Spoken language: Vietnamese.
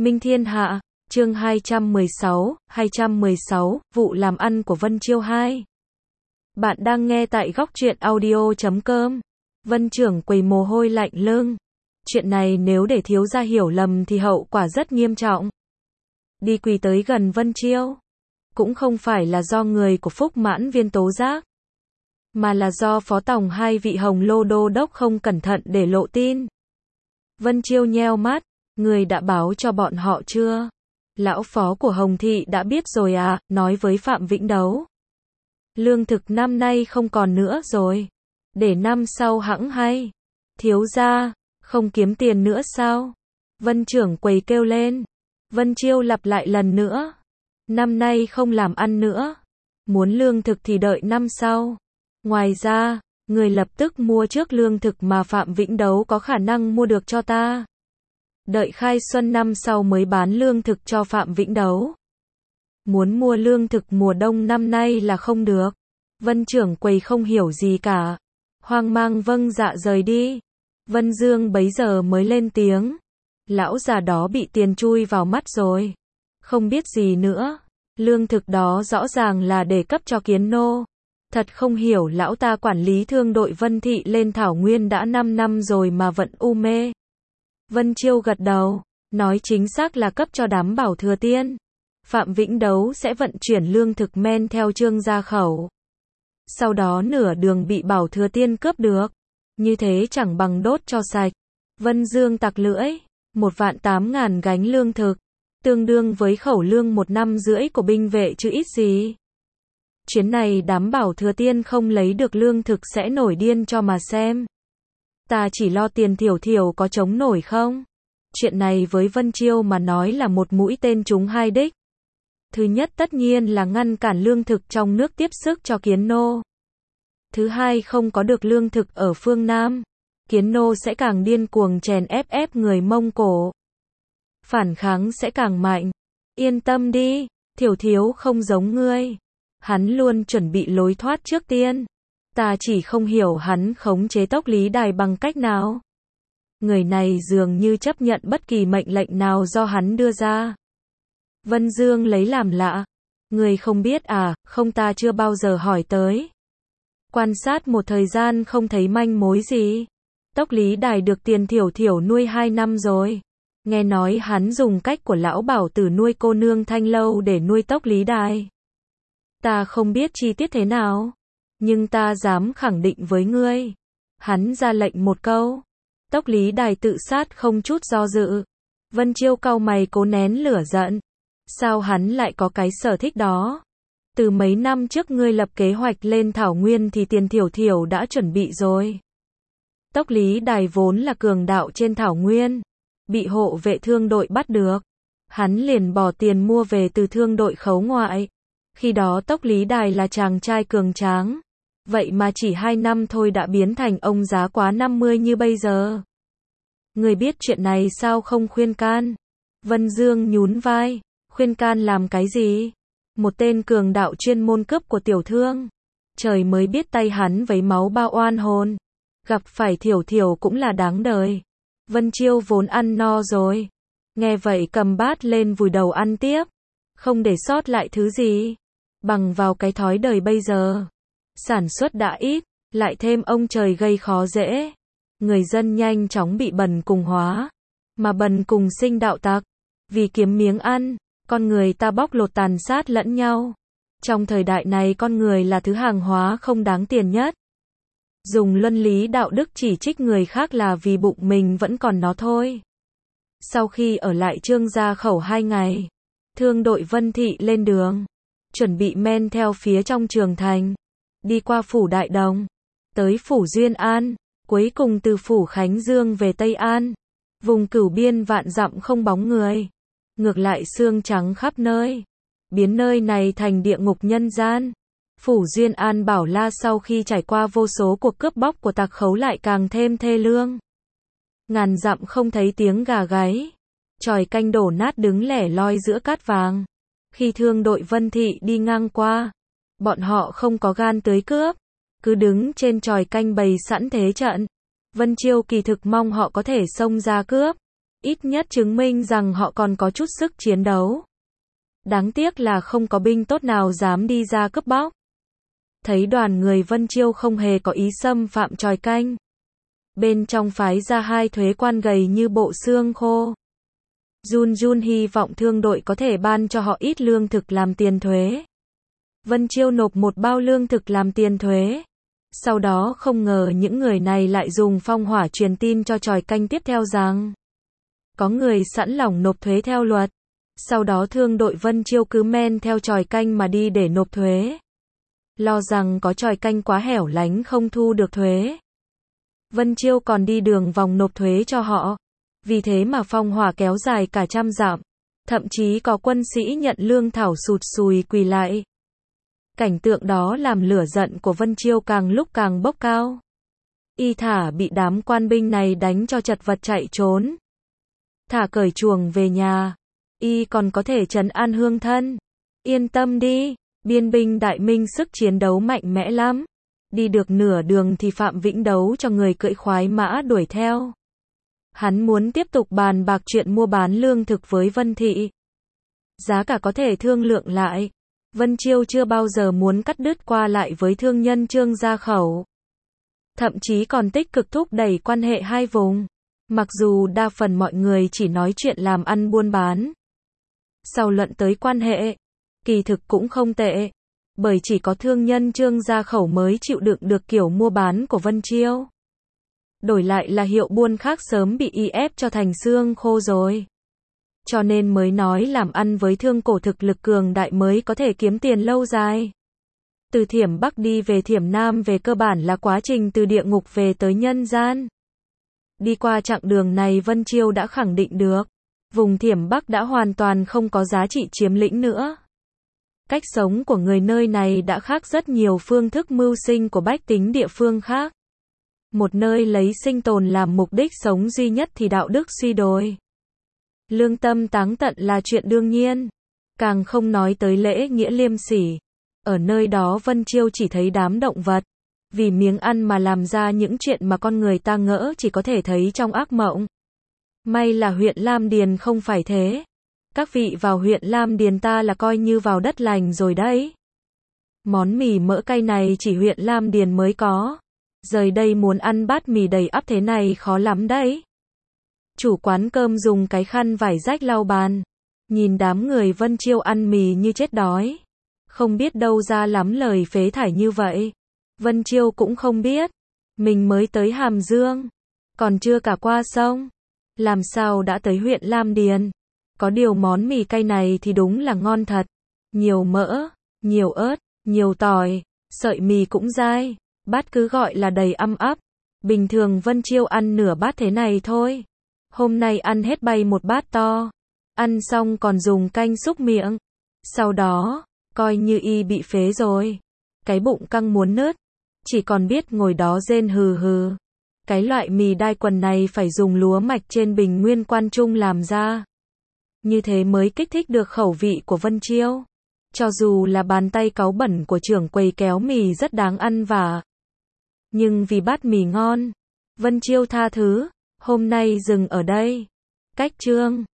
Minh Thiên Hạ, chương 216, vụ làm ăn của Vân Chiêu 2. Bạn đang nghe tại góc truyện audio.com. Vân trưởng quầy mồ hôi lạnh lưng. Chuyện này nếu để thiếu gia hiểu lầm thì hậu quả rất nghiêm trọng. Đi quỳ tới gần Vân Chiêu. Cũng không phải là do người của Phúc Mãn Viên tố giác, mà là do phó tổng hai vị Hồng Lô đô đốc không cẩn thận để lộ tin. Vân Chiêu nheo mắt, người đã báo cho bọn họ chưa? Lão phó của Hồng Thị đã biết rồi à, nói với Phạm Vĩnh Đấu. Lương thực năm nay không còn nữa rồi. Để năm sau hẵng hay. Thiếu gia, không kiếm tiền nữa sao? Vân trưởng quầy kêu lên. Vân Chiêu lặp lại lần nữa. Năm nay không làm ăn nữa. Muốn lương thực thì đợi năm sau. Ngoài ra, người lập tức mua trước lương thực mà Phạm Vĩnh Đấu có khả năng mua được cho ta. Đợi khai xuân năm sau mới bán lương thực cho Phạm Vĩnh Đấu. Muốn mua lương thực mùa đông năm nay là không được. Vân trưởng quầy không hiểu gì cả. Hoang mang vâng dạ rời đi. Vân Dương bấy giờ mới lên tiếng. Lão già đó bị tiền chui vào mắt rồi. Không biết gì nữa. Lương thực đó rõ ràng là để cấp cho Kiến Nô. Thật không hiểu lão ta quản lý thương đội Vân Thị lên Thảo Nguyên đã 5 năm rồi mà vẫn u mê. Vân Chiêu gật đầu, nói chính xác là cấp cho đám Bảo Thừa Tiên. Phạm Vĩnh Đấu sẽ vận chuyển lương thực men theo Trương gia khẩu. Sau đó nửa đường bị Bảo Thừa Tiên cướp được. Như thế chẳng bằng đốt cho sạch. Vân Dương tặc lưỡi, 1.800.000 gánh lương thực, tương đương với khẩu lương 1 năm rưỡi của binh vệ chứ ít gì. Chuyến này đám Bảo Thừa Tiên không lấy được lương thực sẽ nổi điên cho mà xem. Ta chỉ lo tiền thiểu thiểu có chống nổi không? Chuyện này với Vân Chiêu mà nói là một mũi tên trúng hai đích. Thứ nhất tất nhiên là ngăn cản lương thực trong nước tiếp sức cho Kiến Nô. Thứ hai không có được lương thực ở phương Nam. Kiến Nô sẽ càng điên cuồng chèn ép người Mông Cổ. Phản kháng sẽ càng mạnh. Yên tâm đi, thiểu thiếu không giống ngươi. Hắn luôn chuẩn bị lối thoát trước tiên. Ta chỉ không hiểu hắn khống chế Tốc Lý Đài bằng cách nào. Người này dường như chấp nhận bất kỳ mệnh lệnh nào do hắn đưa ra. Vân Dương lấy làm lạ. Người không biết à, không ta chưa bao giờ hỏi tới. Quan sát một thời gian không thấy manh mối gì. Tốc Lý Đài được tiền thiểu thiểu nuôi 2 năm rồi. Nghe nói hắn dùng cách của lão Bảo Tử nuôi cô nương Thanh Lâu để nuôi Tốc Lý Đài. Ta không biết chi tiết thế nào. Nhưng ta dám khẳng định với ngươi. Hắn ra lệnh một câu. Tốc Lý Đài tự sát không chút do dự. Vân Chiêu cau mày cố nén lửa giận. Sao hắn lại có cái sở thích đó? Từ mấy năm trước ngươi lập kế hoạch lên Thảo Nguyên thì tiền thiểu thiểu đã chuẩn bị rồi. Tốc Lý Đài vốn là cường đạo trên Thảo Nguyên. Bị hộ vệ thương đội bắt được. Hắn liền bỏ tiền mua về từ thương đội khấu ngoại. Khi đó Tốc Lý Đài là chàng trai cường tráng. Vậy mà chỉ 2 năm thôi đã biến thành ông giá quá 50 như bây giờ. Người biết chuyện này sao không khuyên can? Vân Dương nhún vai. Khuyên can làm cái gì? Một tên cường đạo chuyên môn cướp của tiểu thương. Trời mới biết tay hắn vấy máu bao oan hồn. Gặp phải thiểu thiểu cũng là đáng đời. Vân Chiêu vốn ăn no rồi. Nghe vậy cầm bát lên vùi đầu ăn tiếp. Không để sót lại thứ gì. Bằng vào cái thói đời bây giờ. Sản xuất đã ít, lại thêm ông trời gây khó dễ. Người dân nhanh chóng bị bần cùng hóa. Mà bần cùng sinh đạo tặc. Vì kiếm miếng ăn, con người ta bóc lột tàn sát lẫn nhau. Trong thời đại này con người là thứ hàng hóa không đáng tiền nhất. Dùng luân lý đạo đức chỉ trích người khác là vì bụng mình vẫn còn nó thôi. Sau khi ở lại Trương gia khẩu 2 ngày, thương đội Vân Thị lên đường. Chuẩn bị men theo phía trong Trường Thành. Đi qua phủ Đại Đồng. Tới phủ Duyên An. Cuối cùng từ phủ Khánh Dương về Tây An. Vùng Cửu Biên vạn dặm không bóng người. Ngược lại xương trắng khắp nơi. Biến nơi này thành địa ngục nhân gian. Phủ Duyên An Bảo La sau khi trải qua vô số cuộc cướp bóc của tặc khấu lại càng thêm thê lương. Ngàn dặm không thấy tiếng gà gáy. Chòi canh đổ nát đứng lẻ loi giữa cát vàng. Khi thương đội Vân Thị đi ngang qua, bọn họ không có gan tới cướp, cứ đứng trên chòi canh bày sẵn thế trận. Vân Chiêu kỳ thực mong họ có thể xông ra cướp, Ít nhất chứng minh rằng họ còn có chút sức chiến đấu. Đáng tiếc là không có binh tốt nào dám đi ra cướp bóc. Thấy đoàn người Vân Chiêu không hề có ý xâm phạm chòi canh. Bên trong phái ra 2 thuế quan gầy như bộ xương khô. Jun Jun hy vọng thương đội có thể ban cho họ ít lương thực làm tiền thuế. Vân Chiêu nộp một bao lương thực làm tiền thuế. Sau đó không ngờ những người này lại dùng phong hỏa truyền tin cho chòi canh tiếp theo rằng có người sẵn lòng nộp thuế theo luật. Sau đó thương đội Vân Chiêu cứ men theo chòi canh mà đi để nộp thuế. Lo rằng có chòi canh quá hẻo lánh không thu được thuế. Vân Chiêu còn đi đường vòng nộp thuế cho họ. Vì thế mà phong hỏa kéo dài cả trăm dặm. Thậm chí có quân sĩ nhận lương thảo sụt sùi quỳ lại. Cảnh tượng đó làm lửa giận của Vân Chiêu càng lúc càng bốc cao. Y thả bị đám quan binh này đánh cho chật vật chạy trốn. Thả cởi chuồng về nhà. Y còn có thể trấn an hương thân. Yên tâm đi, biên binh Đại Minh sức chiến đấu mạnh mẽ lắm. Đi được nửa đường thì Phạm Vĩnh đấu cho người cưỡi khoái mã đuổi theo. Hắn muốn tiếp tục bàn bạc chuyện mua bán lương thực với Vân Thị. Giá cả có thể thương lượng lại. Vân Chiêu chưa bao giờ muốn cắt đứt qua lại với thương nhân Trương Gia Khẩu. Thậm chí còn tích cực thúc đẩy quan hệ hai vùng. Mặc dù đa phần mọi người chỉ nói chuyện làm ăn buôn bán. Sau luận tới quan hệ, kỳ thực cũng không tệ. Bởi chỉ có thương nhân Trương Gia Khẩu mới chịu đựng được kiểu mua bán của Vân Chiêu. Đổi lại là hiệu buôn khác sớm bị y ép cho thành xương khô rồi. Cho nên mới nói làm ăn với thương cổ thực lực cường đại mới có thể kiếm tiền lâu dài. Từ Thiểm Bắc đi về Thiểm Nam về cơ bản là quá trình từ địa ngục về tới nhân gian. Đi qua chặng đường này Vân Chiêu đã khẳng định được. Vùng Thiểm Bắc đã hoàn toàn không có giá trị chiếm lĩnh nữa. Cách sống của người nơi này đã khác rất nhiều phương thức mưu sinh của bách tính địa phương khác. Một nơi lấy sinh tồn làm mục đích sống duy nhất thì đạo đức suy đồi. Lương tâm táng tận là chuyện đương nhiên. Càng không nói tới lễ nghĩa liêm sỉ. Ở nơi đó Vân Chiêu chỉ thấy đám động vật. Vì miếng ăn mà làm ra những chuyện mà con người ta ngỡ chỉ có thể thấy trong ác mộng. May là huyện Lam Điền không phải thế. Các vị vào huyện Lam Điền ta là coi như vào đất lành rồi đấy. Món mì mỡ cay này chỉ huyện Lam Điền mới có. Rời đây muốn ăn bát mì đầy ắp thế này khó lắm đấy. Chủ quán cơm dùng cái khăn vải rách lau bàn. Nhìn đám người Vân Chiêu ăn mì như chết đói. Không biết đâu ra lắm lời phế thải như vậy. Vân Chiêu cũng không biết. Mình mới tới Hàm Dương. Còn chưa cả qua sông. Làm sao đã tới huyện Lam Điền. Có điều món mì cay này thì đúng là ngon thật. Nhiều mỡ, nhiều ớt, nhiều tỏi. Sợi mì cũng dai. Bát cứ gọi là đầy ăm ắp. Bình thường Vân Chiêu ăn nửa bát thế này thôi. Hôm nay ăn hết bay một bát to. Ăn xong còn dùng canh xúc miệng. Sau đó, coi như y bị phế rồi. Cái bụng căng muốn nứt. Chỉ còn biết ngồi đó rên hừ hừ. Cái loại mì đai quần này phải dùng lúa mạch trên Bình Nguyên Quan Trung làm ra. Như thế mới kích thích được khẩu vị của Vân Chiêu. Cho dù là bàn tay cáu bẩn của trưởng quầy kéo mì rất đáng ăn và nhưng vì bát mì ngon, Vân Chiêu tha thứ. Hôm nay dừng ở đây. Cách chương